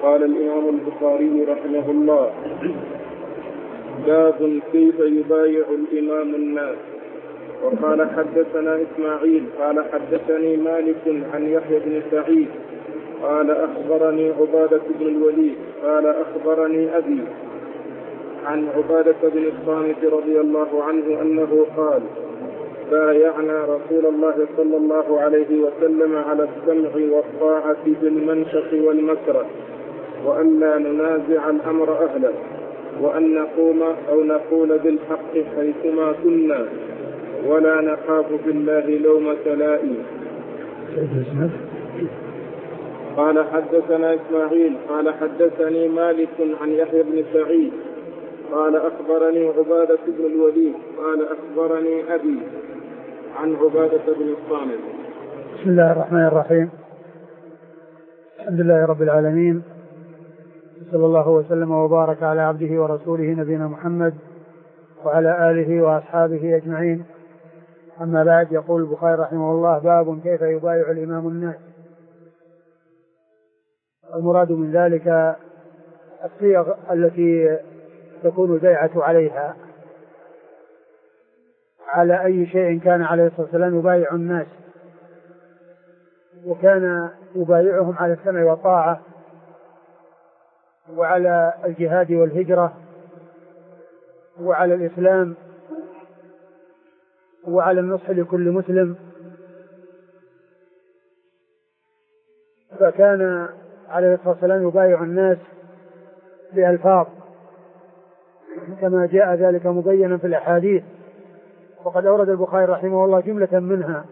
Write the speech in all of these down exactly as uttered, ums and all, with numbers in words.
قال الإمام البخاري رحمه الله: باب كيف يبايع الإمام الناس. وقال حدثنا إسماعيل قال حدثني مالك عن يحيى بن سعيد قال أخبرني عبادة بن الوليد قال أخبرني أبي عن عبادة بن الصامت رضي الله عنه أنه قال: بايعنا رسول الله صلى الله عليه وسلم على السمع والطاعة بالمنشط والمكره، وأن لا ننازع الأمر أهله، وأن نقوم أو نقول بالحق حيثما كنا، ولا نخاف في الله لومة لائم. قال حدثنا إسماعيل قال حدثني مالك عن يحيى بن سعيد قال أخبرني عبادة بن الوليد قال أخبرني أبي عن عبادة بن الصامت. بسم الله الرحمن الرحيم. الحمد لله رب العالمين، صلى الله وسلم وبارك على عبده ورسوله نبينا محمد وعلى آله وأصحابه أجمعين. أما بعد، يقول البخاري رحمه الله: باب كيف يبايع الإمام الناس. المراد من ذلك الصيغ التي تكون البيعة عليها، على أي شيء كان عليه الصلاة والسلام يبايع الناس، وكان يبايعهم على السمع والطاعة وعلى الجهاد والهجرة وعلى الإسلام وعلى النصح لكل مسلم. فكان عليه الصلاة والسلام يبايع الناس بألفاظ كما جاء ذلك مبينا في الأحاديث. وقد أورد البخاري رحمه الله جملة منها،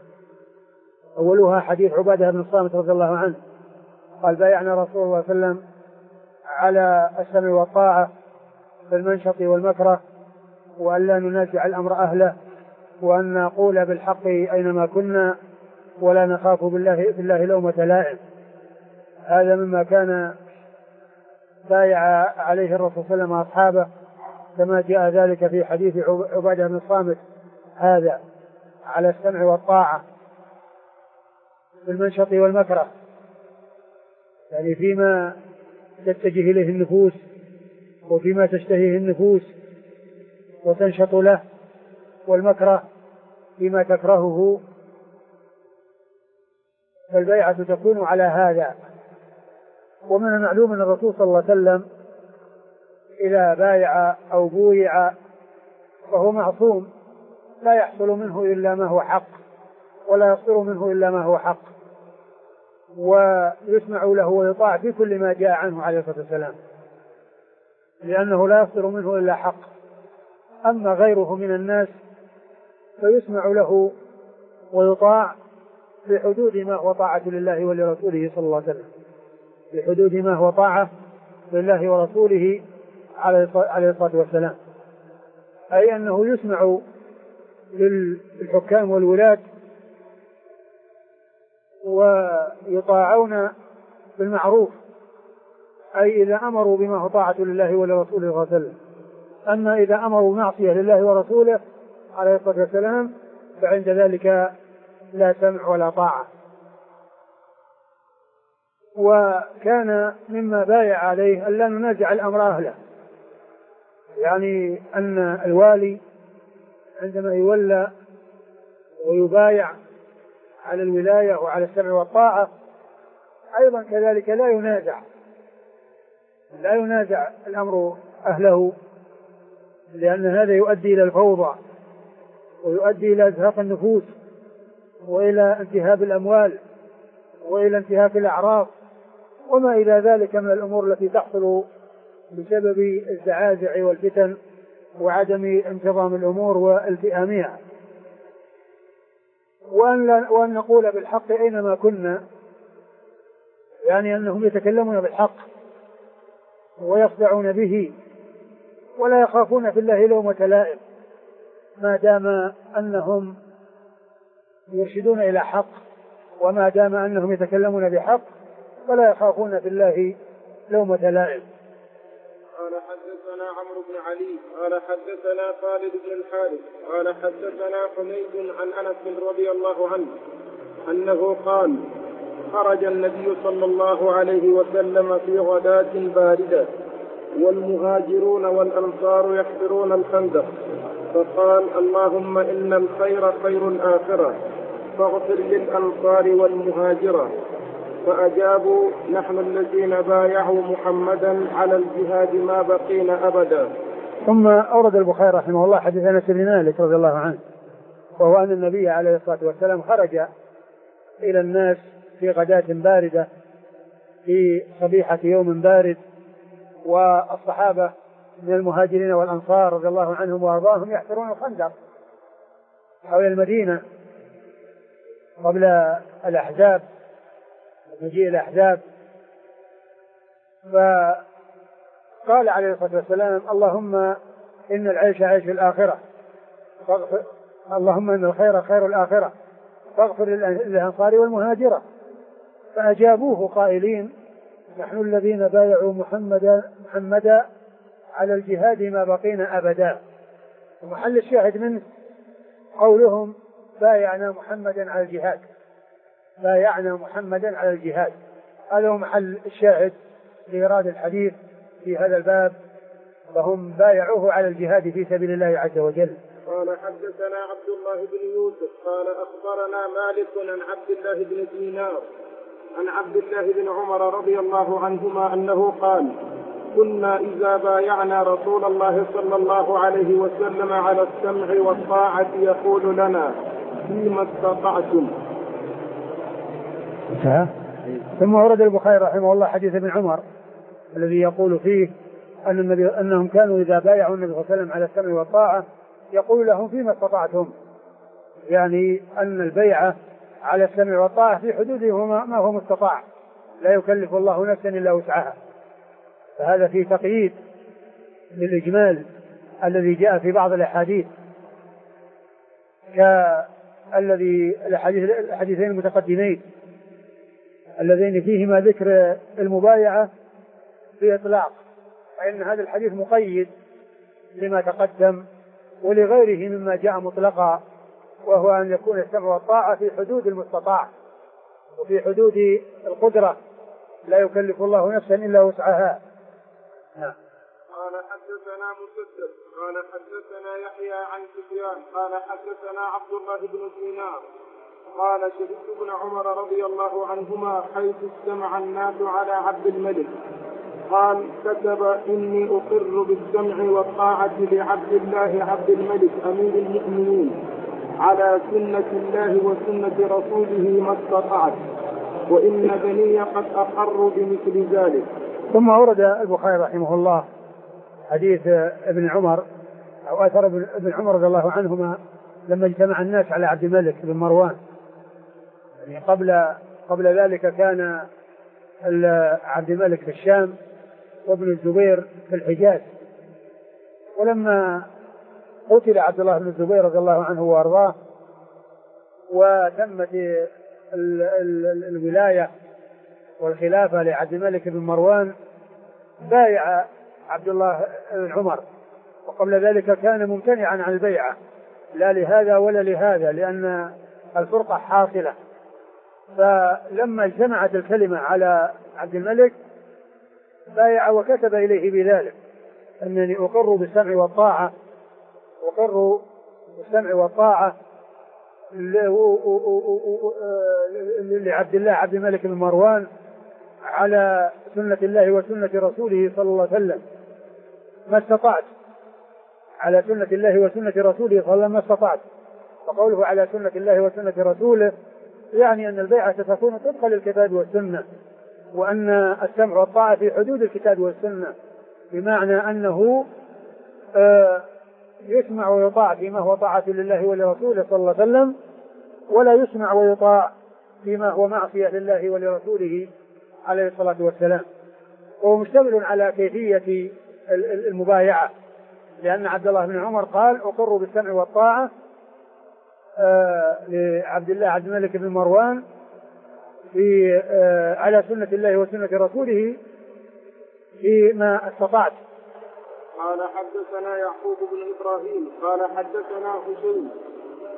أولها حديث عبادة بن الصامت رضي الله عنه قال: بايعنا رسول الله صلى الله عليه وسلم على السمع والطاعة في المنشط والمكره، وأن لا ننازع الأمر أهله، وأن نقول بالحق أينما كنا، ولا نخاف بالله, بالله لومة لائم. هذا مما كان بايع عليه الرسول صلى الله عليه وسلم أصحابه، كما جاء ذلك في حديث عبادة بن الصامت هذا، على السمع والطاعة بالمنشط والمكره، يعني فيما تتجه إليه النفوس وفيما تشتهيه النفوس وتنشط له، والمكره فيما تكرهه. فالبيعة تكون على هذا. ومن المعلوم أن الرسول صلى الله عليه وسلم إذا بايع أو بويع فهو معصوم، لا يحصل منه إلا ما هو حق، ولا يصدر منه إلا ما هو حق، ويسمع له ويطاع في كل ما جاء عنه عليه الصلاة والسلام، لأنه لا يصدر منه إلا حق. أما غيره من الناس فيسمع له ويطاع في حدود ما هو طاعة لله ولرسوله صلى الله عليه وسلم، في حدود ما هو طاعة لله ورسوله عليه الصلاة والسلام، أي أنه يسمع للحكام والولاة ويطاعون بالمعروف، أي إذا أمروا بما هو طاعة لله ولرسوله صلى الله عليه وسلم. أما إذا أمروا معصية لله ورسوله عليه الصلاة والسلام فعند ذلك لا سمع ولا طاعة. وكان مما بايع عليه أن لا ننازع الأمر أهله، يعني أن الوالي عندما يولى ويبايع على الولاية وعلى السمع والطاعة أيضا كذلك لا ينازع لا ينازع الأمر أهله، لأن هذا يؤدي إلى الفوضى ويؤدي إلى إزهاق النفوس وإلى انتهاب الأموال وإلى انتهاك الأعراض وما إلى ذلك من الأمور التي تحصل بسبب الزعازع والفتن وعدم انتظام الأمور والتئامها. وأن, وأن نقول بالحق أينما كنا، يعني أنهم يتكلمون بالحق ويخدعون به ولا يخافون في الله لومة لائم، ما دام أنهم يرشدون إلى حق، وما دام أنهم يتكلمون بحق ولا يخافون في الله لومة لائم. قال حدثنا عمرو بن علي قال حدثنا خالد بن الحارث قال حدثنا حميد عن أنس رضي الله عنه أنه قال: خرج النبي صلى الله عليه وسلم في غداة باردة والمهاجرون والأنصار يحفرون الخندق، فقال: اللهم إن الخير خير الآخرة فاغفر للأنصار والمهاجرة. فأجابوا: نحن الذين بايعوا محمدا على الجهاد ما بقينا أبدا. ثم أورد البخاري رحمه الله حديث أنس بن مالك رضي الله عنه، وهو أن النبي عليه الصلاة والسلام خرج إلى الناس في غداة باردة في صبيحة يوم بارد، والصحابة من المهاجرين والأنصار رضي الله عنهم وأرضاهم يحفرون الخندق حول المدينة قبل الأحزاب، مجيء الأحزاب. فقال عليه الصلاة والسلام: اللهم إن العيش عيش الآخرة فاغفر اللهم إن الخير خير الآخرة فاغفر للأنصار والمهاجرة. فأجابوه قائلين: نحن الذين بايعوا محمدا محمدا على الجهاد ما بقينا أبدا. ومحل الشاهد منه قولهم: بايعنا محمدا على الجهاد، بايعنا محمدا على الجهاد. هذا هو محل الشاهد لإيراد الحديث في هذا الباب، فهم بايعوه على الجهاد في سبيل الله عز وجل. قال: حدثنا عبد الله بن يوسف قال أخبرنا مالك عن عبد الله بن دينار عن عبد الله بن عمر رضي الله عنهما أنه قال: كنا إذا بايعنا رسول الله صلى الله عليه وسلم على السمع والطاعة يقول لنا: فيما استطعتم. ثم ورد البخاري رحمه الله حديث ابن عمر الذي يقول فيه أن النبي أنهم كانوا إذا بايعوا النبي صلى الله عليه وسلم على السمع والطاعة يقول لهم: فيما استطعتم، يعني أن البيعة على السمع والطاعة في حدوده ما هو مستطاع، لا يكلف الله نفسا إلا وسعها. فهذا في تقييد للإجمال الذي جاء في بعض الأحاديث كالذي الحديثين المتقدمين اللذين فيهما ذكر المبايعة بإطلاق، فإن هذا الحديث مقيد لما تقدم ولغيره مما جاء مطلقا، وهو أن يكون السمع والطاعة في حدود المستطاع وفي حدود القدرة، لا يكلف الله نفسا إلا وسعها. نعم. قال: حدثنا مسدد قال حدثنا يحيى عن سفيان قال حدثنا عبد الله بن دينار قال: شهدت ابن عمر رضي الله عنهما حيث استمع الناس على عبد الملك، قال: كتب: إني أقر بالسمع والطاعة لعبد الله عبد الملك أمير المؤمنين على سنة الله وسنة رسوله ما استطعت، وإن بني قد أقروا بمثل ذلك. ثم ورد البخاري رحمه الله حديث ابن عمر أو أثر ابن عمر رضي الله عنهما لما اجتمع الناس على عبد الملك بن مروان. يعني قبل قبل ذلك كان عبد الملك في الشام وابن الزبير في الحجاز، ولما قتل عبد الله بن الزبير رضي الله عنه وارضاه وتمت الولاية والخلافة لعبد الملك بن مروان بايع عبد الله بن عمر، وقبل ذلك كان ممتنعا عن البيعة لا لهذا ولا لهذا لأن الفرقة حاصلة. فلما اجتمعت الكلمة على عبد الملك بايع وكتب إليه بذلك: أنني أقر بالسمع والطاعة أقر بالسمع والطاعة لعبد الله عبد الملك بن مروان على سنة الله وسنة رسوله صلى الله عليه وسلم ما استطعت، على سنة الله وسنة رسوله صلى الله عليه وسلم ما استطعت. فقوله على سنة الله وسنة رسوله يعني أن البيعة ستكون طبقا للكتاب والسنة، وأن السمع والطاعة في حدود الكتاب والسنة، بمعنى أنه آه يسمع ويطاع فيما هو طاعة لله ولرسوله صلى الله عليه وسلم، ولا يسمع ويطاع فيما هو معصية لله ولرسوله عليه الصلاة والسلام. وهو مشتمل على كيفية المبايعة، لأن عبد الله بن عمر قال: أقر بالسمع والطاعة آه لعبد الله عبد الملك بن مروان في آه على سنة الله وسنة رسوله فيما استطعت. قال: حدثنا يعقوب بن إبراهيم قال حدثنا حسين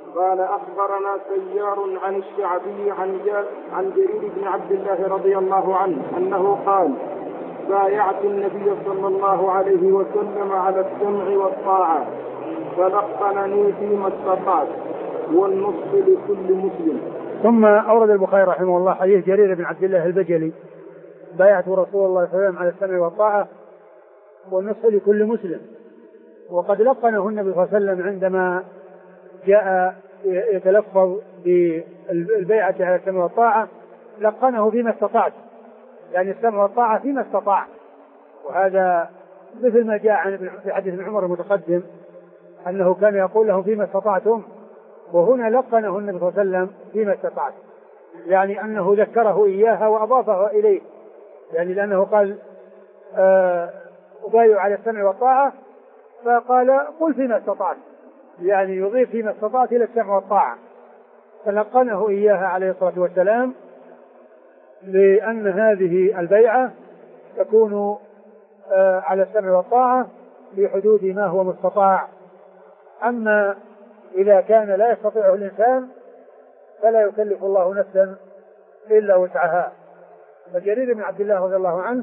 قال أخبرنا سيار عن الشعبي عن, عن جرير بن عبد الله رضي الله عنه أنه قال بايعت النبي صلى الله عليه وسلم على السمع والطاعة فلقنني فيما استطعت والنصح لكل مسلم. ثم أورد البخاري رحمه الله حديث جرير بن عبد الله البجلي بايعت رسول الله صلى الله عليه وسلم على السمع والطاعة والنصح لكل مسلم. وقد لقنه النبي صلى الله عليه وسلم عندما جاء يتلفظ بالبيعة على السمع والطاعة لقنه فيما استطعت، يعني السمع والطاعة فيما استطاع، وهذا مثل ما جاء عن في حديث ابن عمر المتقدم أنه كان يقول لهم فيما استطعتم، وهنا لقنه النبي صلى الله عليه وسلم فيما استطعت، يعني أنه ذكره إياها وأضافها إليه، يعني لأنه قال آه أبايع على السمع والطاعة فقال قل فيما استطعت، يعني يضيف فيما استطعت إلى السمع والطاعة، فلقنه إياها عليه الصلاة والسلام لأن هذه البيعة تكون آه على السمع والطاعة في حدود ما هو مستطاع. أما إذا كان لا يستطيعه الإنسان فلا يكلف الله نفسا إلا وسعها. فجرير بن عبد الله رضي الله عنه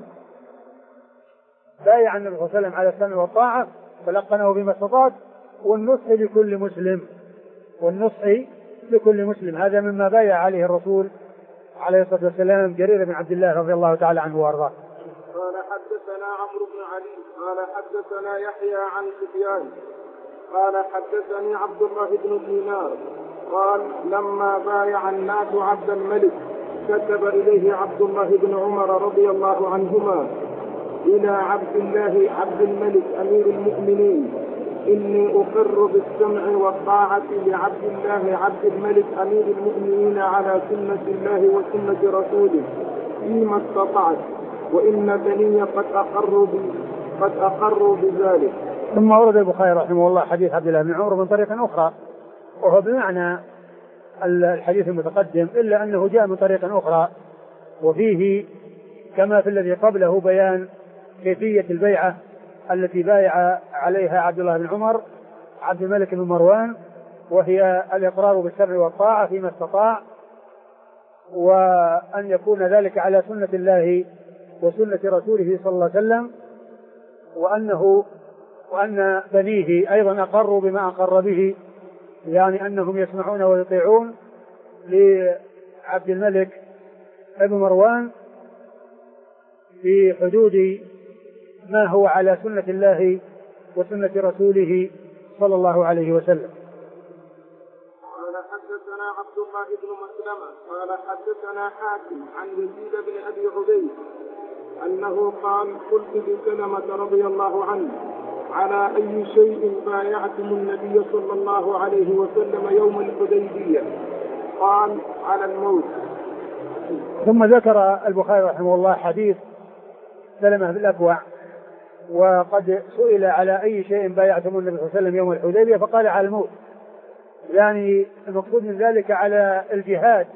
بايع النبي صلى الله عليه وسلم على السمع والطاعة فلقنه بما استطاع والنصح لكل مسلم، والنصح لكل مسلم، هذا مما بايع عليه الرسول عليه الصلاة والسلام جرير بن عبد الله رضي الله تعالى عنه وارضاه. قال حدثنا عمرو بن علي قال حدثنا يحيى عن سفيان قال حدثني عبد الله بن دينار قال لما بايع الناس عبد الملك كتب إليه عبد الله بن عمر رضي الله عنهما إلى عبد الله عبد الملك أمير المؤمنين إني أقر بالسمع والطاعة لعبد الله عبد الملك أمير المؤمنين على سنة الله وسنة رسوله فيما استطعت وإن بني قد أقروا قد أقروا بذلك. ثم ورد البخاري رحمه الله حديث عبد الله بن عمر من طريق أخرى وهو بمعنى الحديث المتقدم إلا أنه جاء من طريق أخرى وفيه كما في الذي قبله بيان كيفية البيعة التي بايع عليها عبد الله بن عمر عبد الملك بن مروان، وهي الإقرار بالسمع والطاعة فيما استطاع، وأن يكون ذلك على سنة الله وسنة رسوله صلى الله عليه وسلم، وأنه وأن بنيه أيضا أقروا بما أقر به، يعني أنهم يسمعون ويطيعون لعبد الملك بن مروان في حدود ما هو على سنة الله وسنة رسوله صلى الله عليه وسلم. قال حدثنا عبد الله بن مسلمة قال حدثنا حاتم عن يزيد بن أبي عبيد أنه قال قلت لسلمة رضي الله عنه على أي شيء بايعتم النبي صلى الله عليه وسلم يوم الحديبية؟ قال على الموت. ثم ذكر البخاري رحمه الله حديث سلمة بن الأكوع وقد سئل على أي شيء بايعتم النبي صلى الله عليه وسلم يوم الحديبية فقال على الموت، يعني المقصود من ذلك على الجهاد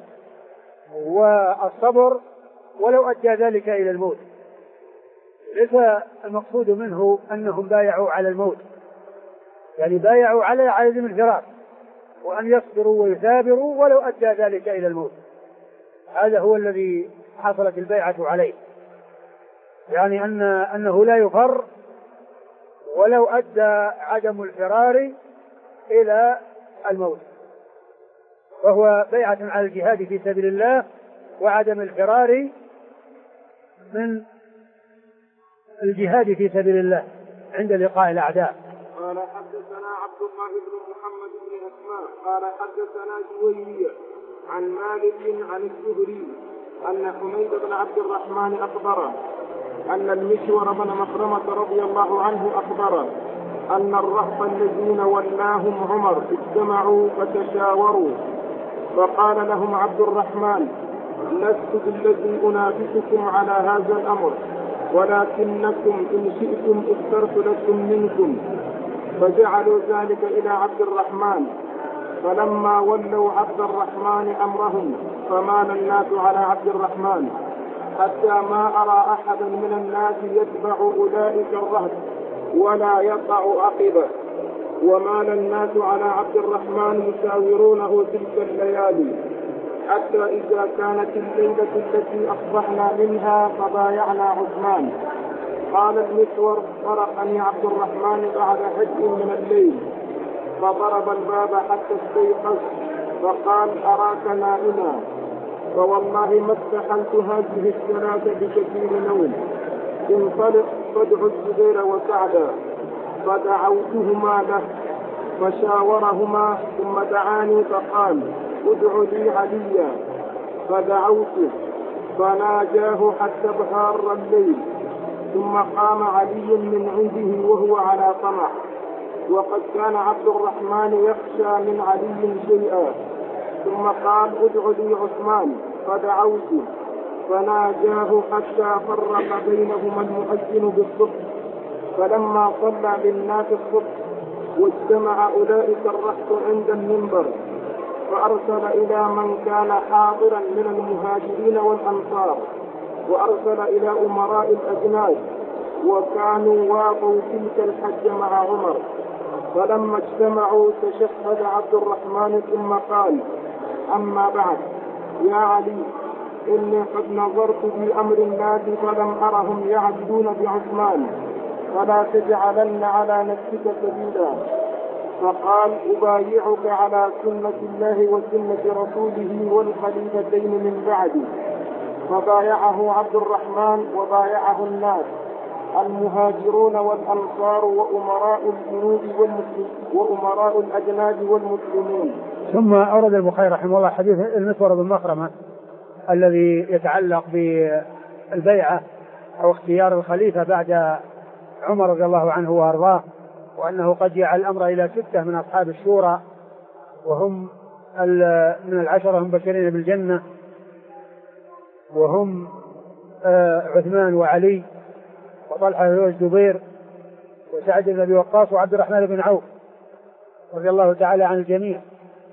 والصبر ولو أدى ذلك إلى الموت، ليس المقصود منه أنهم بايعوا على الموت، يعني بايعوا على عزم الفراق وأن يصبروا ويثابروا ولو أدى ذلك إلى الموت، هذا هو الذي حصلت البيعة عليه، يعني أن أنه لا يفر ولو أدى عدم الفرار إلى الموت، وهو بيعة على الجهاد في سبيل الله وعدم الفرار من الجهاد في سبيل الله عند لقاء الأعداء. قال حدثنا عبد الله بن محمد بن أسماء قال حدثنا جويرية عن مالك عن الزهري أن حميد بن عبد الرحمن أخبره أن المسور بن مخرمة رضي الله عنه أخبره أن الرهط الذين ولاهم عمر اجتمعوا فتشاوروا فقال لهم عبد الرحمن لست بالذي أنافسكم على هذا الأمر ولكنكم إن شئتم اخترت لكم منكم، فجعلوا ذلك إلى عبد الرحمن، فلما ولوا عبد الرحمن أمرهم فمال الناس على عبد الرحمن حتى ما أرى أحدا من الناس يتبع أولئك الرهط ولا يقع عقبه، ومال الناس على عبد الرحمن يساورونه تلك الليالي، حتى إذا كانت الليلة التي أصبحنا منها فبايعنا عثمان. قال المسور: طرقني عبد الرحمن بعد حج من الليل فضرب الباب حتى استيقظ فقال: أراك نائما، فوالله ما استحلت هذه الصلاة بكثير نوم، انطلق فادع الزبير وسعدا. فدعوتهما له فشاورهما ثم دعاني فقال: ادع لي عليا، فدعوته فناجاه حتى بحار الليل، ثم قام علي من عنده وهو على طمع، وقد كان عبد الرحمن يخشى من علي شيئا، ثم قال: ادع لي عثمان، فدعوته فناجاه حتى فرق بينهما المؤذن بالصبح. فلما صلى بالناس الصبح واجتمع أولئك الرهط عند المنبر، فأرسل إلى من كان حاضرا من المهاجرين والأنصار، وأرسل إلى أمراء الأجناد، وكانوا واقوا تلك الحج مع عمر. فلما اجتمعوا تشهد عبد الرحمن ثم قال: أما بعد، يا علي، إني قد نظرت في أمر الناس فلم أرهم يعدلون بعثمان، فلا تجعلن على نفسك سبيلا. فقال: أبايعك على سنة الله وسنة رسوله والخليفتين من بعده. فبايعه عبد الرحمن وبايعه الناس المهاجرون والأنصار وأمراء الجنود وأمراء الأجناد والمسلمين. ثم أورد البخاري رحمه الله حديث المسور بن مخرمة الذي يتعلق بالبيعة أو اختيار الخليفة بعد عمر رضي الله عنه وأرضاه، وأنه قد جعل الأمر إلى ستة من أصحاب الشورى، وهم من العشرة المبشرين بالجنة، وهم عثمان وعلي وطلحة والزبير وسعد بن أبي وقاص وعبد الرحمن بن عوف رضي الله تعالى عن الجميع.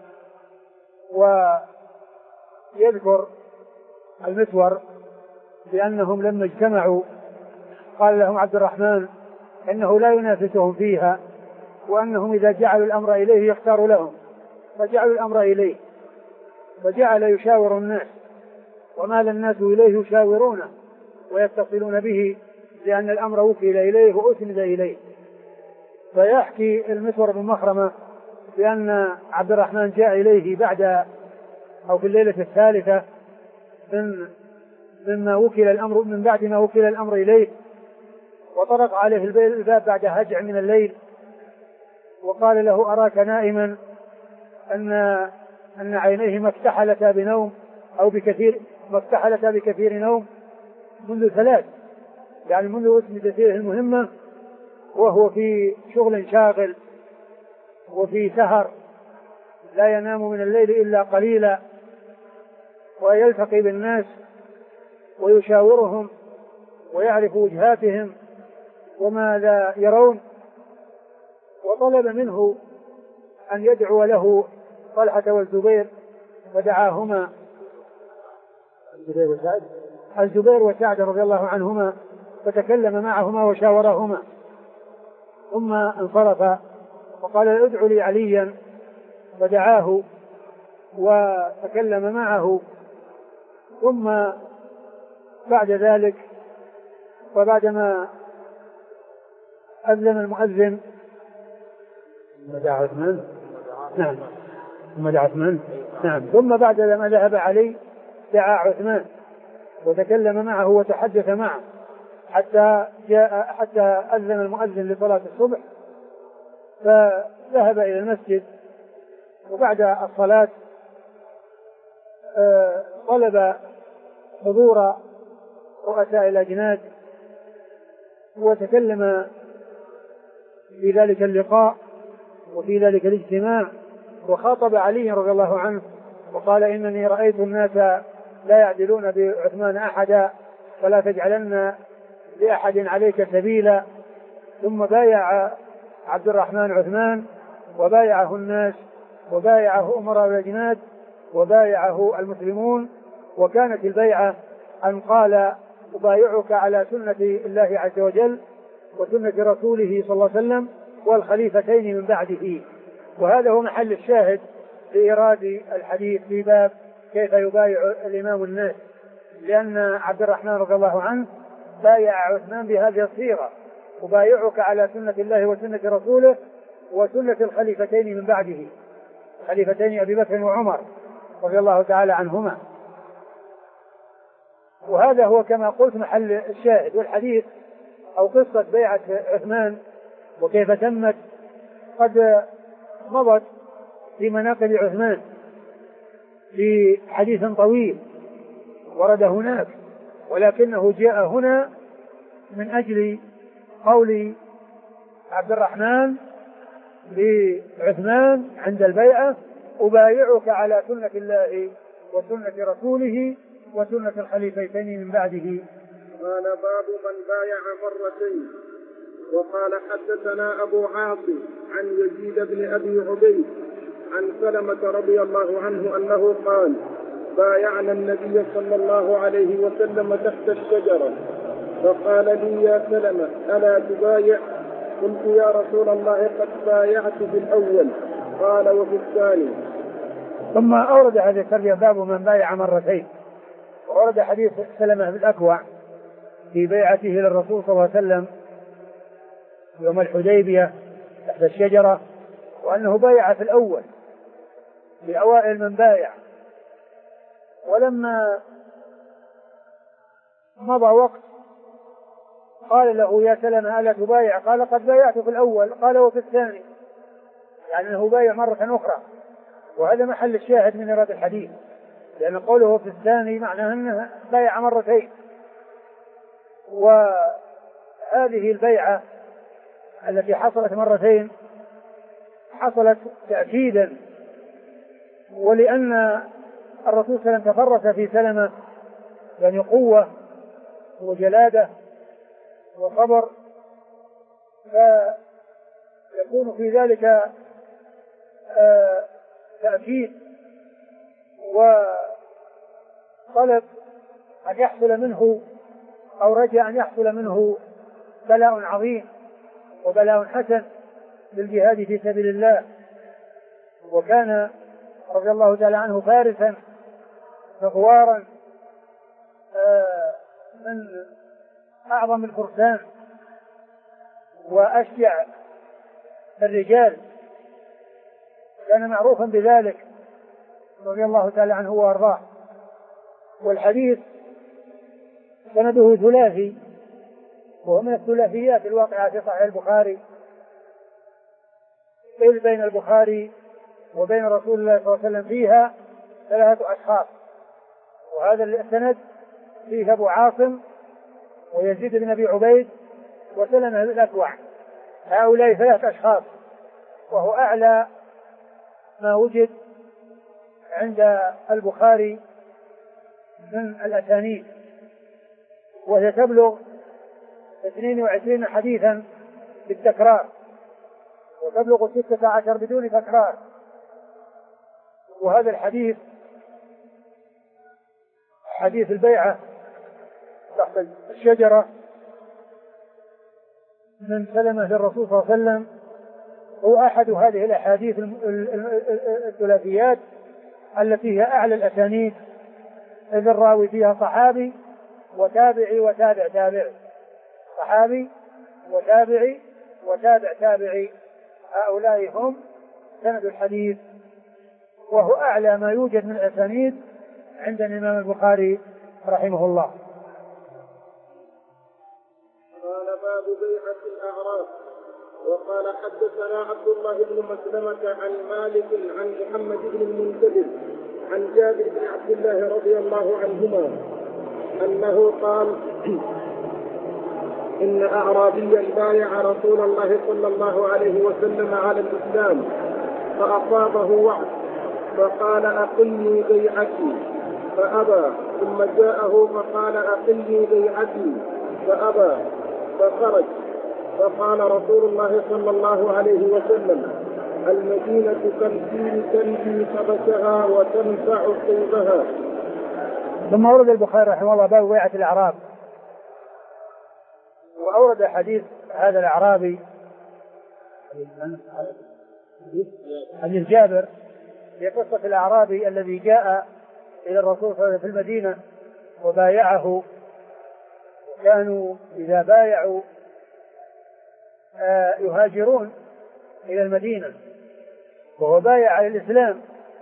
ويذكر المسور بأنهم لما اجتمعوا قال لهم عبد الرحمن إنه لا ينافسهم فيها، وأنهم إذا جعلوا الأمر إليه يختار لهم، فجعلوا الأمر إليه، فجعل يشاور الناس، ومال الناس إليه يشاورونه ويتصلون به، لأن الأمر وكل إليه وأسند إليه. فيحكي المسور بن مخرمة بأن عبد الرحمن جاء إليه بعد أو في الليلة الثالثة من مما وكل الأمر من بعد ما وكل الأمر إليه، وطرق عليه الباب بعد هجع من الليل، وقال له: أراك نائما، أن أن عينيه ما اكتحلتا بنوم أو بكثير ما اكتحلتا بكثير نوم منذ ثلاث، يعني منذ أسند فيه المهمة وهو في شغل شاغل وفي سهر، لا ينام من الليل إلا قليلا، ويلتقي بالناس ويشاورهم ويعرف وجهاتهم وماذا يرون. وطلب منه أن يدعو له طلحة والزبير، فدعاهما الزبير وسعد الزبير وسعد رضي الله عنهما، فتكلم معهما وشاورهما، ثم انصرف وقال: ادعوا لي عليا، فدعاه وتكلم معه. ثم بعد ذلك وبعدما أذن المؤذن ثم دعا عثمان نعم ثم دعا عثمان نعم ثم بعد ما ذهب علي دعا عثمان وتكلم معه وتحدث معه حتى جاء حتى أذن المؤذن لصلاة الصبح، فذهب إلى المسجد. وبعد الصلاة طلب حضور رؤساء الأجناد وتكلم في ذلك اللقاء وفي ذلك الاجتماع، وخاطب علي رضي الله عنه وقال: إنني رأيت الناس لا يعدلون بعثمان أحدا، فلا تجعلن لأحد عليك سبيلا. ثم بايع عبد الرحمن عثمان، وبايعه الناس، وبايعه أمراء الأجناد، وبايعه المسلمون. وكانت البيعة أن قال: أبايعك على سنة الله عز وجل وسنة رسوله صلى الله عليه وسلم والخليفتين من بعده. وهذا هو محل الشاهد لإيراد الحديث في باب كيف يبايع الإمام الناس، لأن عبد الرحمن رضي الله عنه بايع عثمان بهذه الصيغة: أبايعك على سنة الله وسنة رسوله وسنة الخليفتين من بعده، خليفتين أبي بكر وعمر رضي الله تعالى عنهما. وهذا هو كما قلت محل الشاهد. والحديث أو قصة بيعة عثمان وكيف تمت قد مضت في مناقب عثمان في حديث طويل ورد هناك، ولكنه جاء هنا من أجل قول عبد الرحمن لعثمان عند البيعة: أبايعك على سنة الله وسنة رسوله وسنة الخليفتين من بعده. قال: باب من بايع مرتين. وقال: حدثنا أبو عاصم عن يزيد بن أبي عبيد عن سلمة رضي الله عنه أنه قال: بايعنا النبي صلى الله عليه وسلم تحت الشجرة، فقال لي: يا سلمة ألا تبايع؟ قلت: يا رسول الله قد بايعت في الأول. قال: وفي الثاني. ثم أورد هذه الترجمة: باب من بايع مرتين. وورد حديث سلمة بن الأكوع في بيعته للرسول صلى الله عليه وسلم يوم الحديبية تحت الشجرة، وأنه بايع في الأول بأوائل من بايع، ولما مضى وقت قال له: يا سلمة ألا تبايع؟ قال: قد بايعت في الأول. قال: وفي الثاني، يعني أنه بايع مرة أخرى. وهذا محل الشاهد من إيراد الحديث، لأن قوله في الثاني معناه أنه بايع مرتين. وهذه البيعة التي حصلت مرتين حصلت تأكيدا، ولأن الرسول صلى الله عليه وسلم تفرس في سلمة يعني قوة وجلادة وصبر، فيكون في ذلك آه تأكيد وطلب أن يحصل منه أو رجاء أن يحصل منه بلاء عظيم وبلاء حسن للجهاد في سبيل الله. وكان رضي الله تعالى عنه فارسا مغوارا آه من أعظم الفرسان وأشجع الرجال، كان معروفا بذلك رضي الله تعالى عنه وأرضاه. والحديث سنده ثلاثي، وهو من الثلاثيات الواقعة في صحيح البخاري، قيل بين البخاري وبين رسول الله صلى الله عليه وسلم فيها ثلاثة أشخاص، وهذا السند فيه أبو عاصم ويزيد بن أبي عبيد وسلمة بن الأكوع، هؤلاء ثلاثة أشخاص، وهو أعلى ما وجد عند البخاري من الأسانيد، وهي تبلغ اثنين وعشرين حديثا بالتكرار، وتبلغ ستة عشر بدون تكرار. وهذا الحديث حديث البيعة تحت الشجرة من سلمة للرسول صلى الله عليه وسلم هو أحد هذه الأحاديث الثلاثيات التي هي أعلى الأسانيد، إذ الراوي فيها صحابي وتابعي وتابع تابعي، صحابي وتابعي وتابع تابعي، هؤلاء هم سند الحديث، وهو أعلى ما يوجد من الأسانيد عند الإمام البخاري رحمه الله. قال: باب بيعة الأعراب. وقال: حدثنا عبد الله بن مسلمة عن مالك عن محمد بن المنكدر عن جابر بن عبد الله رضي الله عنهما أنه قال: إن أعرابيا بايع رسول الله صلى الله عليه وسلم على الإسلام فأصابه وعد، فقال: أقلني بيعتي، فأبى، ثم جاءه فقال: أقلني بيعتي، فأبى، فخرج، فقال رسول الله صلى الله عليه وسلم: المدينة تمثيل تنفي خبثها وتنفع طيبها. ثم أورد البخاري رحمه الله باب بيعة الأعراب، وأورد حديث هذا الأعرابي حديث جابر في قصة الأعرابي الذي جاء إلى الرسول صلى الله عليه وسلم في المدينة وبايعه، وكانوا إذا بايعوا آه يهاجرون إلى المدينة، وهو بايع على الإسلام،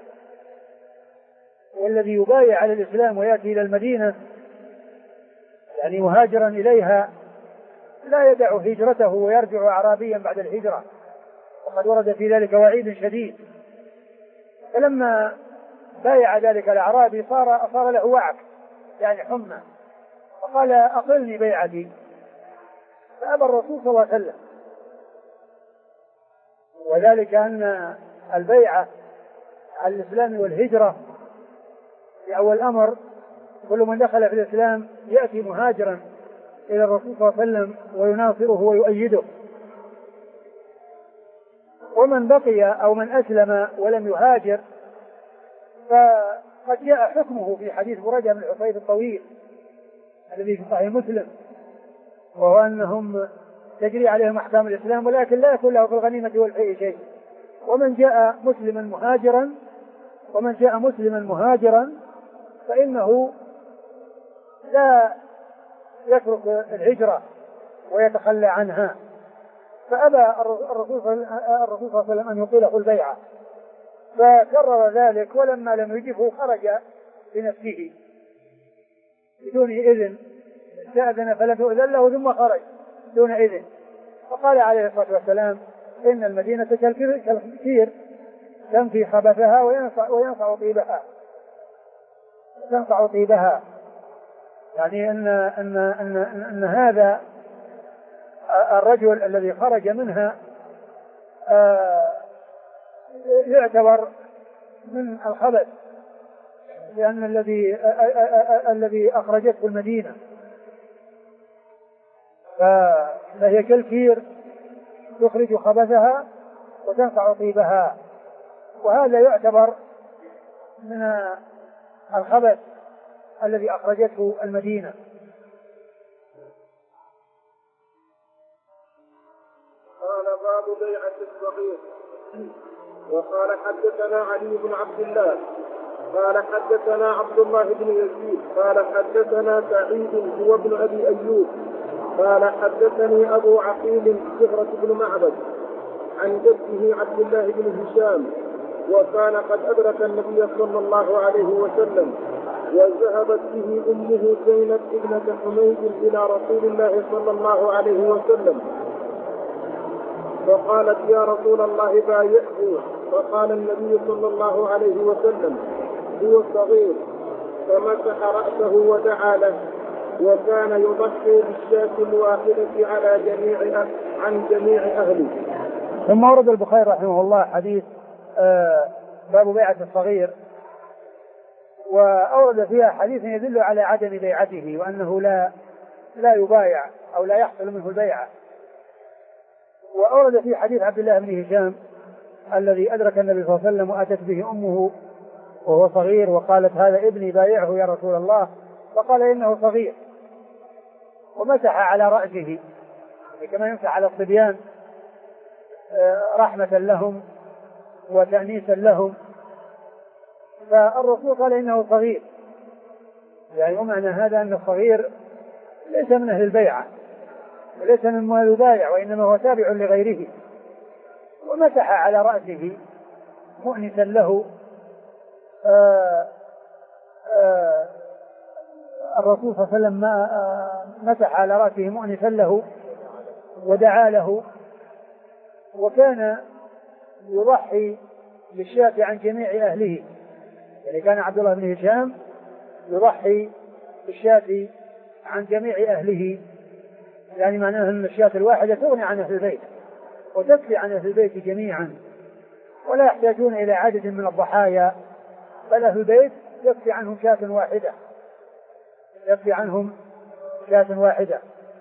والذي يبايع على الإسلام ويأتي إلى المدينة يعني مهاجرا إليها لا يدع هجرته ويرجع أعرابيا بعد الهجرة، وقد ورد في ذلك وعيد شديد. فلما بايع ذلك الأعرابي صار, صار له وعك يعني حمى، فقال أقلني بيعتي، فأبى الرسول صلى الله عليه وسلم، وذلك أن البيعة على الإسلام والهجرة في أول الأمر كل من دخل في الإسلام يأتي مهاجرا إلى الرسول صلى الله عليه وسلم ويناصره ويؤيده، ومن بقي أو من أسلم ولم يهاجر فقد جاء حكمه في حديث بريدة بن الحصيب الطويل الذي في صحيح مسلم، وهو أنهم تجري عليهم أحكام الإسلام ولكن لا يكون له في الغنيمة والفيء شيء. ومن جاء مسلما مهاجرا ومن جاء مسلما مهاجرا فإنه لا يترك الهجرة ويتخلى عنها. فأبى الرسول صلى الله عليه وسلم أن يطيله البيعة، فكرر ذلك، ولما لم يجبه خرج بنفسه بدون إذن، استأذن فلم يؤذن له ثم خرج دون إذن، فقال عليه الصلاة والسلام إن المدينة كالكثير تنفي خبثها وينفع, وينفع طيبها تنفع طيبها يعني أن, أن, أن, أن, أن هذا الرجل الذي خرج منها يعتبر من الخبث، لأن الذي الذي أخرجته المدينة فهي كالكير تخرج خبثها وتنفع طيبها، وهذا يعتبر من الخبث الذي أخرجته المدينة. قال باب بيعة الصغير. وقال حدثنا علي بن عبد الله قال حدثنا عبد الله بن يزيد قال حدثنا سعيد هو ابن أبي أيوب قال حدثني أبو عقيل زهرة بن معبد عن جده عبد الله بن هشام، وكان قد أدرك النبي صلى الله عليه وسلم، وذهبت به أمه زينب ابنة حميد إلى رسول الله صلى الله عليه وسلم، فقالت يا رسول الله بايعه، فقال النبي صلى الله عليه وسلم هو صغير، فمسح رأسه ودعا له، وكان يضحي بالشاة الواحدة على جميع عن جميع أهله. ثم ورد البخاري رحمه الله حديث آه باب بيعة الصغير، وأورد فيها حديث يدل على عدم بيعته وأنه لا لا يبايع أو لا يحصل منه البيعة. وأورد في حديث عبد الله بن هشام الذي أدرك النبي صلى الله عليه وسلم وأتت به أمه وهو صغير، وقالت هذا ابني بايعه يا رسول الله، فقال إنه صغير، ومسح على رأسه كما يمسح على الصبيان رحمة لهم وتأنيسا لهم. فالرسول قال إنه صغير، يعني ومعنى هذا أن الصغير ليس من أهل البيعة وليس من ما يبايع، وإنما هو تابع لغيره، ومسح على رأسه مؤنسا له. آآ آآ الرسول صلى الله عليه وسلم مسح على رأسه مؤنسا له ودعا له، وكان يضحي بالشاة عن جميع أهله، يعني كان عبد الله بن هشام يضحي بالشاة عن جميع أهله، يعني معناه أن الشاة الواحدة تغني عن أهل البيت وتكفي عن أهل البيت جميعا، ولا يحتاجون إلى عدد من الضحايا، بل أهل البيت يكفي عنهم شاة واحدة يكفي عنهم شاة واحدة.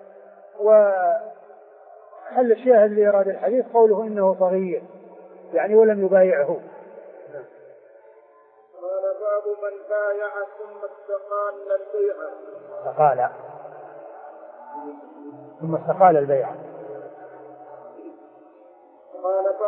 وحل الشاهد لإرادة الحديث قوله إنه صغير، يعني ولم يبايعه. قال باب من بايع ثم استقال البيعة. استقال ثم استقال البيعة.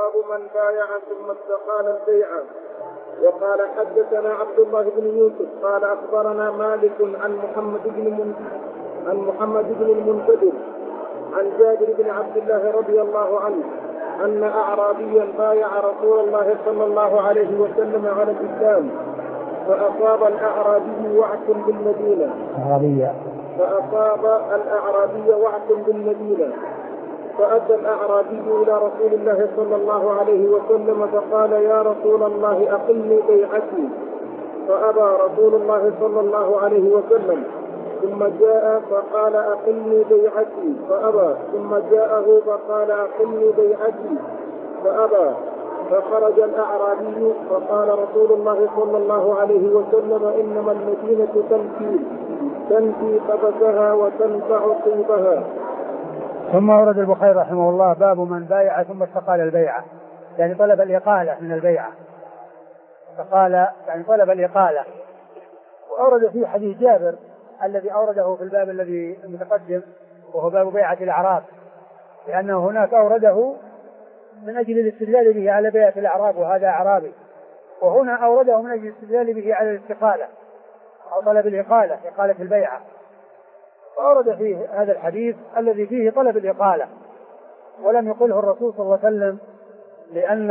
باب من بايع ثم استقال البيعة. وقال حدثنا عبد الله بن يوسف قال أخبرنا مالك عن محمد بن من... عن محمد بن المنكدر عن جابر بن عبد الله رضي الله عنه أن أعرابيا بايع رسول الله صلى الله عليه وسلم على الإسلام فأصاب الأعرابي وعك بالمدينة أعرابية فأصاب الأعرابي وعك بالمدينة فأتى الأعرابي إلى رسول الله صلى الله عليه وسلم فقال يا رسول الله أقلني بيعتي فأبى رسول الله صلى الله عليه وسلم ثم جاء فقال أقلني بيعتي فأبى ثم جاءه فقال أقلني بيعتي فأبى فخرج الأعرابي فقال رسول الله صلى الله عليه وسلم إنما المدينة تنفي تنفي قبسها وتنفع طيبها. ثم ورد البخاري رحمه الله باب من بايع ثم استقال البيعة يعني طلب الإقالة من البيعة فقال يعني طلب الإقالة. وأورد فيه حديث جابر الذي أورده في الباب الذي المتقدم وهو باب بيعة الأعراب لأنه هناك أورده من أجل الاستدلال به على بيعة الأعراب وهذا أعرابي وهنا أورده من أجل الاستدلال به على الاستقالة أو طلب الإقالة إقالة البيعة. وأورد فيه هذا الحديث الذي فيه طلب الإقالة ولم يقله الرسول صلى الله عليه وسلم لأن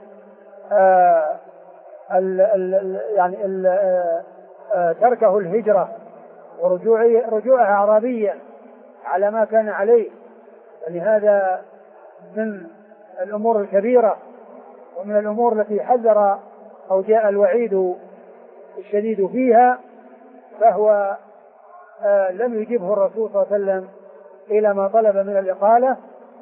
آه ال ال يعني ال آه تركه الهجرة ورجوعه أعرابيا على ما كان عليه لهذا من الأمور الكبيرة ومن الأمور التي حذر أو جاء الوعيد الشديد فيها فهو آه لم يجبه الرسول صلى الله عليه وسلم إلى ما طلب من الإقالة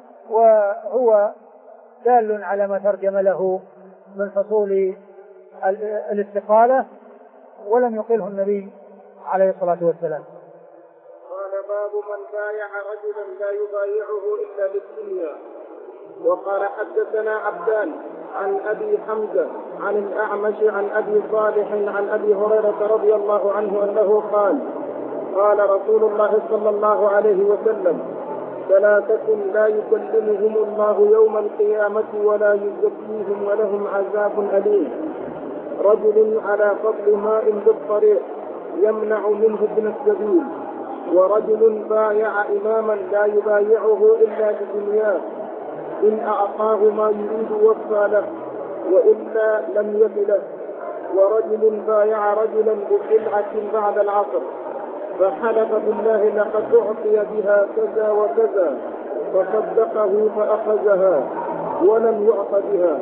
وهو دال على ما ترجم له من حصول الاستقالة ولم يقله النبي عليه الصلاة والسلام. قال باب من بايع رجلا لا يبايعه إلا بالدنيا. وقال حدثنا عبدان عن أبي حمزة عن الأعمش عن أبي صالح عن أبي هريرة رضي الله عنه أنه قال قال رسول الله صلى الله عليه وسلم ثلاثة لا يكلمهم الله يوم القيامة ولا يزكيهم ولهم عذاب أليم رجل على فضل ماء بالطريق يمنع منه ابن السبيل ورجل بايع إماما لا يبايعه إلا بدنياه إن أعطاه ما يريد وفى له وإلا لم يف له ورجل بايع رجلا بسلعة بعد العصر فحلف بالله لقد أعطي بها كذا وكذا فصدقه فأخذها ولم يعط بها.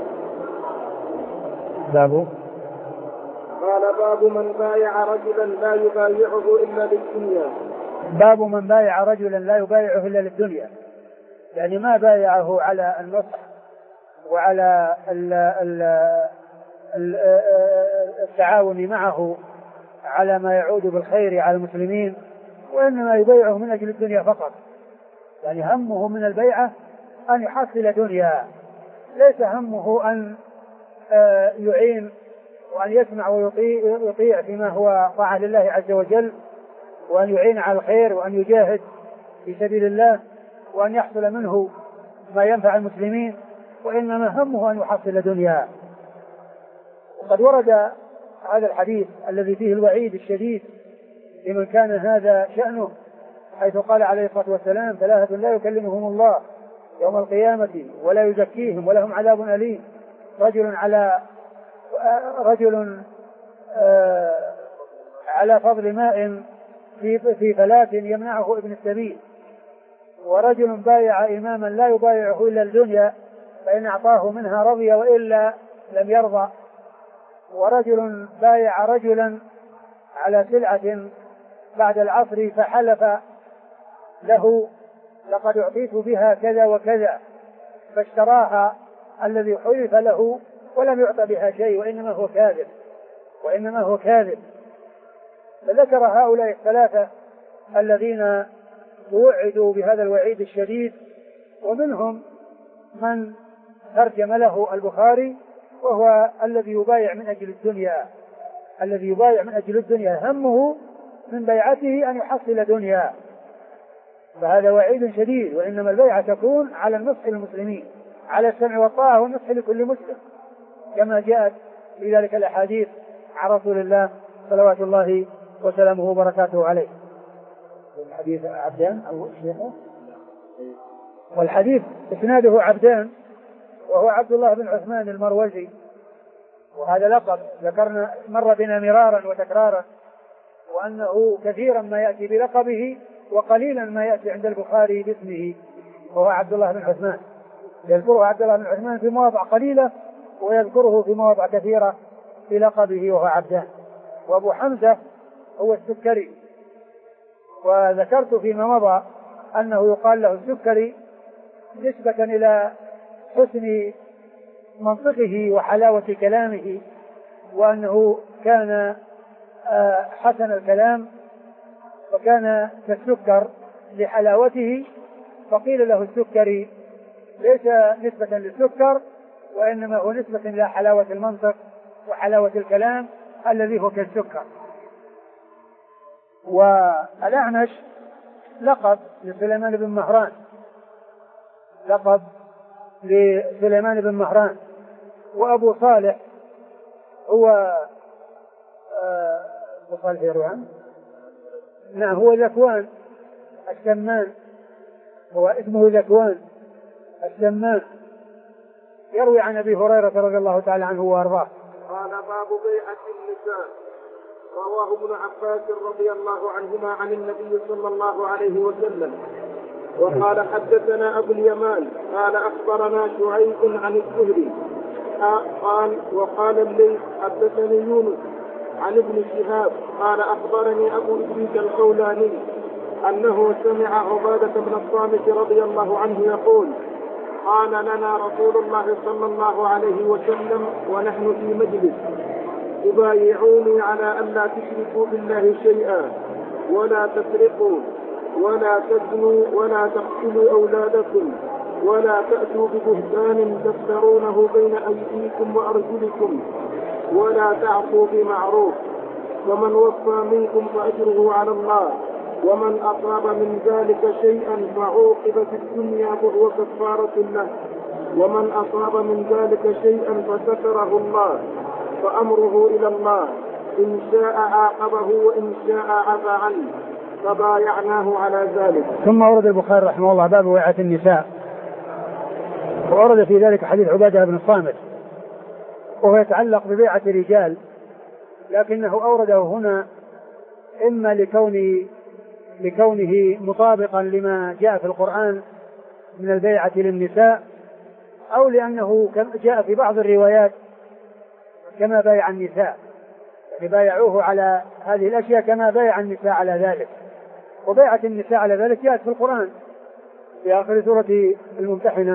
باب قال باب من بايع رجلا لا يبايعه إلا للدنيا. باب من بايع رجلا لا يبايعه إلا للدنيا يعني ما بايعه على النصح وعلى ال ال ال التعاون معه على ما يعود بالخير على المسلمين وإنما يبايعه من أجل الدنيا فقط يعني همه من البيعة أن يحصل دنيا ليس همه أن يعين وأن يسمع ويطيع فيما هو طاعة لله عز وجل وأن يعين على الخير وأن يجاهد في سبيل الله وأن يحصل منه ما ينفع المسلمين وإنما همه أن يحصل دنيا. وقد ورد هذا الحديث الذي فيه الوعيد الشديد لمن كان هذا شأنه حيث قال عليه الصلاة والسلام ثلاثة لا يكلمهم الله يوم القيامة ولا يزكيهم ولهم عذاب أليم رجل على رجل آه على فضل ماء في في فلاة يمنعه ابن السبيل ورجل بايع إماما لا يبايعه إلا الدنيا فإن أعطاه منها رضي وإلا لم يرضى ورجل بايع رجلا على سلعة بعد العصر فحلف له لقد أعطيت بها كذا وكذا فاشتراها الذي حلف له ولم يعط بها شيء وإنما هو كاذب وإنما هو كاذب. فذكر هؤلاء الثلاثة الذين توعدوا بهذا الوعيد الشديد ومنهم من ترجم له البخاري وهو الذي يبايع من أجل الدنيا الذي يبايع من أجل الدنيا همه من بيعته أن يحصل دنيا فهذا وعيد شديد وإنما البيعة تكون على النصح للمسلمين على السمع والطاعة والنصح لكل مسلم كما جاءت في ذلك الأحاديث عن رسول الله صلوات الله وسلامه وبركاته عليه. الحديث عبدان أو شيخه، والحديث إسناده عبدان وهو عبد الله بن عثمان المروزي، وهذا لقب ذكرنا مر بنا مرارا وتكرارا، وأنه كثيرا ما يأتي بلقبه وقليلا ما يأتي عند البخاري باسمه، وهو عبد الله بن عثمان. يذكره عبد الله بن عثمان في مواضع قليلة ويذكره في مواضع كثيرة بلقبه وهو عبدان. وأبو حمزة هو السكري، وذكرت فيما مضى أنه يقال له السكري نسبة إلى حسن منطقه وحلاوة كلامه، وأنه كان حسن الكلام وكان كالسكر لحلاوته، فقيل له السكري ليس نسبة للسكر وإنما هو نسبة إلى حلاوة المنطق وحلاوة الكلام الذي هو كالسكر. والأعمش لقب لسليمان بن مهران، لقب لسليمان بن مهران. وأبو صالح هو أبو صالح يروي عنه، نعم هو ذكوان الشمان، هو اسمه ذكوان الشمان، يروي عن أبي هريرة رضي الله تعالى عنه وأرضاه. قال باب بيعة النساء. رواه ابن عباس رضي الله عنهما عن النبي صلى الله عليه وسلم. وقال حدثنا أبو اليمان قال أخبرنا شعيب عن الزهري قال وقال الليث حدثني يونس عن ابن شهاب قال أخبرني أبو إدريس الخولاني أنه سمع عبادة بن الصامت رضي الله عنه يقول قال لنا رسول الله صلى الله عليه وسلم ونحن في مجلس تبايعوني على أن لا تشركوا بالله شيئا ولا تسرقوا ولا تزنوا ولا تقتلوا أولادكم ولا تأتوا ببهتان تفترونه بين أيديكم وأرجلكم ولا تعصوا بمعروف ومن وفى منكم فأجره على الله ومن أصاب من ذلك شيئا فعوقب في الدنيا فهو كفارة له ومن أصاب من ذلك شيئا فستره الله فأمره إلى الله إن شاء عاقبه وإن شاء عفى عنه فبايعناه على ذلك. ثم ورد البخاري رحمه الله باب بيعة النساء، وورد في ذلك حديث عبادة بن الصامت وهو يتعلق ببيعة الرجال، لكنه أورده هنا إما لكونه لكونه مطابقا لما جاء في القرآن من البيعة للنساء، أو لأنه جاء في بعض الروايات كما بايع النساء، يعني بايعوه على هذه الأشياء كما بايع النساء على ذلك. وبيعة النساء على ذلك جاءت في القرآن في آخر سورة الممتحنة.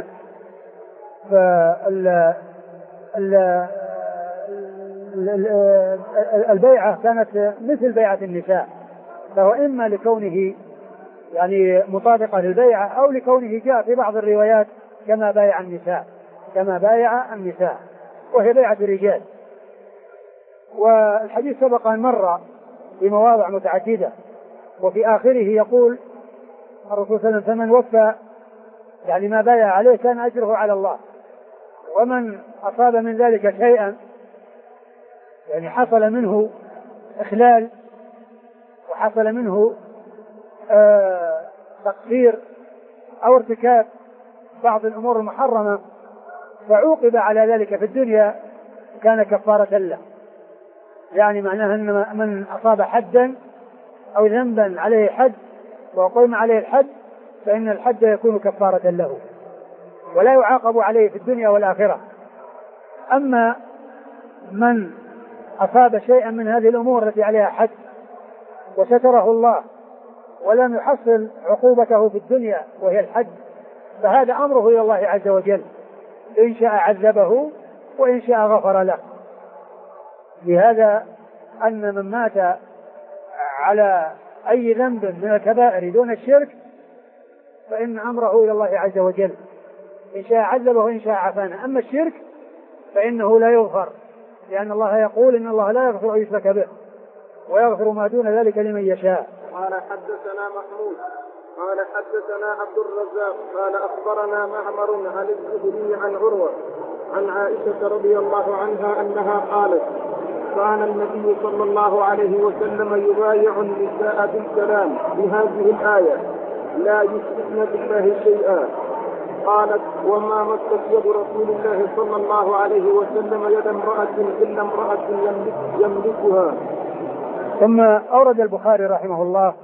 فالبيعة كانت مثل بيعة النساء، فهو إما لكونه يعني مطابقة للبيعة أو لكونه جاء في بعض الروايات كما بايع النساء كما بايع النساء وهي بيعة الرجال. والحديث سبق أن مر في مواضع متعددة، وفي آخره يقول الرسول صلى الله عليه وسلم فمن وفى يعني ما بايع عليه كان أجره على الله، ومن أصاب من ذلك شيئا يعني حصل منه إخلال وحصل منه آه تقصير أو ارتكاب بعض الأمور المحرمة فعوقب على ذلك في الدنيا كان كفارة له، يعني معناها أن من أصاب حدا أو ذنبا عليه حد وقيم عليه الحد فإن الحد يكون كفارة له ولا يعاقب عليه في الدنيا والآخرة. أما من أصاب شيئا من هذه الأمور التي عليها حد وستره الله ولم يحصل عقوبته في الدنيا وهي الحد فهذا أمره إلى الله عز وجل، إن شاء عذبه وإن شاء غفر له. لهذا أن من مات على أي ذنب من الكبائر دون الشرك فإن أمره إلى الله عز وجل، إن شاء عذبه وإن شاء عفانه. أما الشرك فإنه لا يغفر، لأن الله يقول إن الله لا يغفر أن يشرك به ويغفر ما دون ذلك لمن يشاء. قال حدثنا محمود قال حدثنا عبد الرزاق قال أخبرنا معمر عن الزهري عن عروة عن عائشة رضي الله عنها أنها قالت كان النبي صلى الله عليه وسلم يبايع النساء بالكلام بهذه الآية لا يشركن بالله شيئا. قالت وما مست يد رسول الله صلى الله عليه وسلم يد امرأة إلا امرأة يملك يملكها. ثم أورد البخاري رحمه الله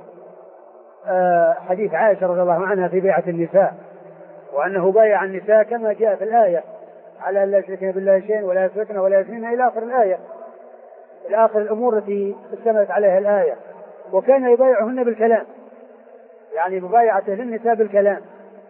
حديث عائشة رضي الله عنها في بيعة النساء، وأنه بايع النساء كما جاء في الآية على أن لا يشركن بالله شيئا ولا يسرقن ولا يزنين إلى آخر الآية، إلى آخر الأمور التي اشتملت عليها الآية. وكان يبايعهن بالكلام، يعني مبايعته للنساء بالكلام،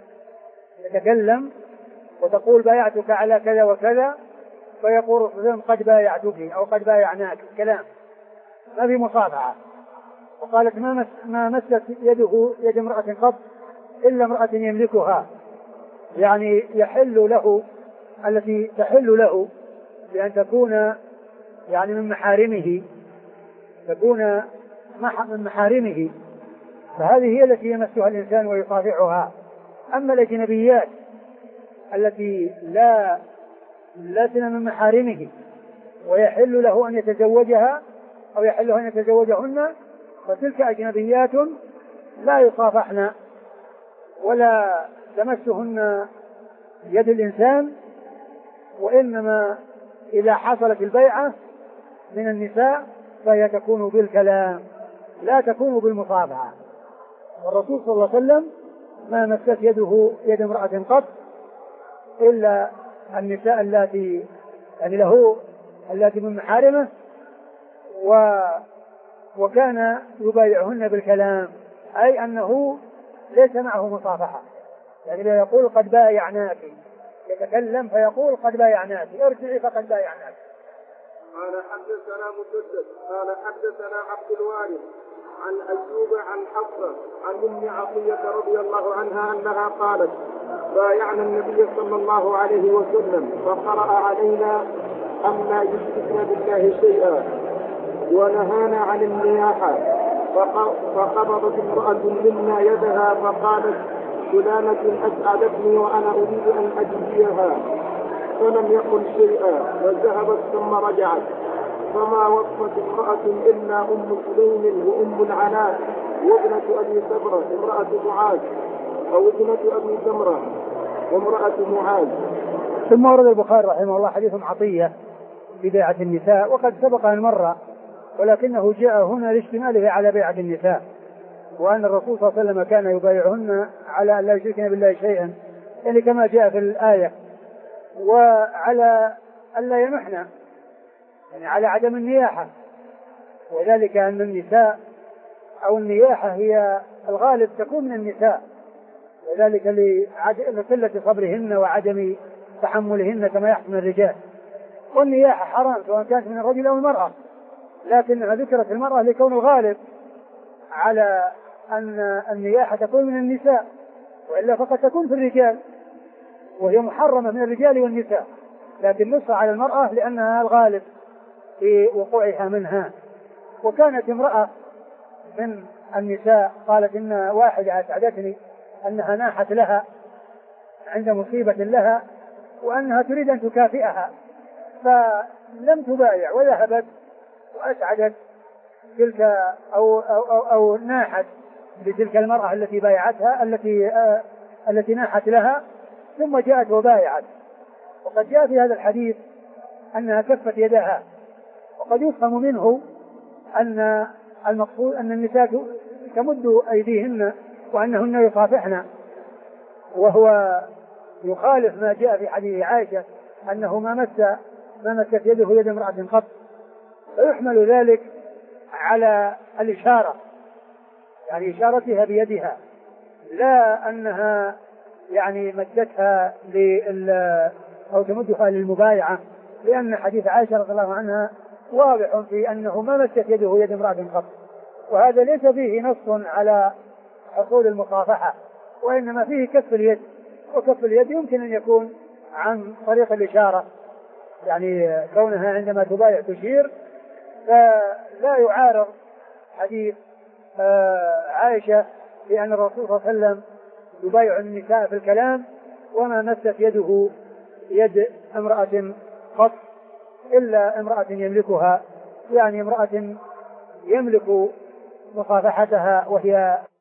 تتكلم وتقول بايعتك على كذا وكذا، فيقول قد بايعتك أو قد بايعناك، كلام ما في مصافحة. وقالت ما, مس ما مست يده يد امرأة قط إلا امرأة يملكها، يعني يحل له التي تحل له بأن تكون يعني من محارمه، تكون من محارمه، فهذه هي التي يمسها الإنسان ويصافحها. أما الأجنبيات التي لا لسن من محارمه ويحل له أن يتزوجها أو يحل له أن يتزوجهن، فتلك أجنبيات لا يصافحن ولا تمسهن يد الإنسان، وإنما إذا حصلت البيعة من النساء فهي تكون بالكلام لا تكون بالمصافحة. والرسول صلى الله عليه وسلم ما مست يده يد امرأة قط إلا النساء التي يعني له التي من محارمه، و وكان يبايعهن بالكلام، أي أنه ليس معه مصافحة، يعني لا يقول قد بايعناك، يتكلم فيقول قد بايعناك، ارجعي فقد بايعناك. قال حدثنا مسدد قال حدثنا عبد الوارث عن أيوب عن حفصة عن أم عطية رضي الله عنها أنها قالت بايعنا النبي صلى الله عليه وسلم فقرأ علينا أن لا يشركن بالله شيئا ونهانا عن النياحة، فقبضت امرأة منا يدها فقالت فلانة أسعدتني وأنا أريد أن أجزيها، فلم يقل شيئا فذهبت ثم رجعت، فما وصفت امرأة إلا أم سليم وأم العلاء وابنة أبي سمرة امرأة معاذ أو ابنة أبي سمرة وامرأة معاذ. ثم ورد البخاري رحمه الله حديث عطية في بيعة النساء، وقد سبق أن مر، ولكنه جاء هنا لاشتماله على بيعة النساء، وأن الرسول صلى الله عليه وسلم كان يبايعهن على أن لا يشركن بالله شيئا، يعني كما جاء في الآية، وعلى أن لا يمحن، يعني على عدم النياحة، وذلك أن النساء أو النياحة هي الغالب تكون من النساء، وذلك لقلة صبرهن وعدم تحملهن كما يحكم الرجال. والنياحة حرام سواء كانت من الرجل أو المرأة، لكنها ذكرت المرأة لكون الغالب على أن النياحة تكون من النساء، وإلا فقد تكون في الرجال، وهي محرمة من الرجال والنساء، لكن نص على المرأة لأنها الغالب في وقوعها منها. وكانت امرأة من النساء قالت إن واحدة أسعدتني أنها ناحت لها عند مصيبة لها وأنها تريد أن تكافئها، فلم تبايع وذهبت وأسعدت تلك أو, أو, أو, أو ناحت بتلك المرأة التي بايعتها التي آه التي ناحت لها، ثم جاءت وبايعت. وقد جاء في هذا الحديث أنها كفت يدها، وقد يفهم منه أن المقصود أن النساء تمد أيديهن وأنهن يصافحن، وهو يخالف ما جاء في حديث عائشة أنه ما مس ما مست يده يد امرأة قط، فيحمل ذلك على الإشارة، يعني إشارتها بيدها، لا أنها يعني مدتها لل أو تمدها للمبايعة، لأن حديث عائشة رضي الله عنها واضح في أنه ما مست يده يد امرأة قط، وهذا ليس فيه نص على حصول المصافحة، وإنما فيه كف اليد، وكف اليد يمكن أن يكون عن طريق الإشارة، يعني كونها عندما تبايع تشير، فلا يعارض حديث عائشة لأن الرسول صلى الله عليه وسلم يبايع النساء في الكلام وما مست يده يد امرأة قط إلا امرأة يملكها، يعني امرأة يملك مصافحتها وهي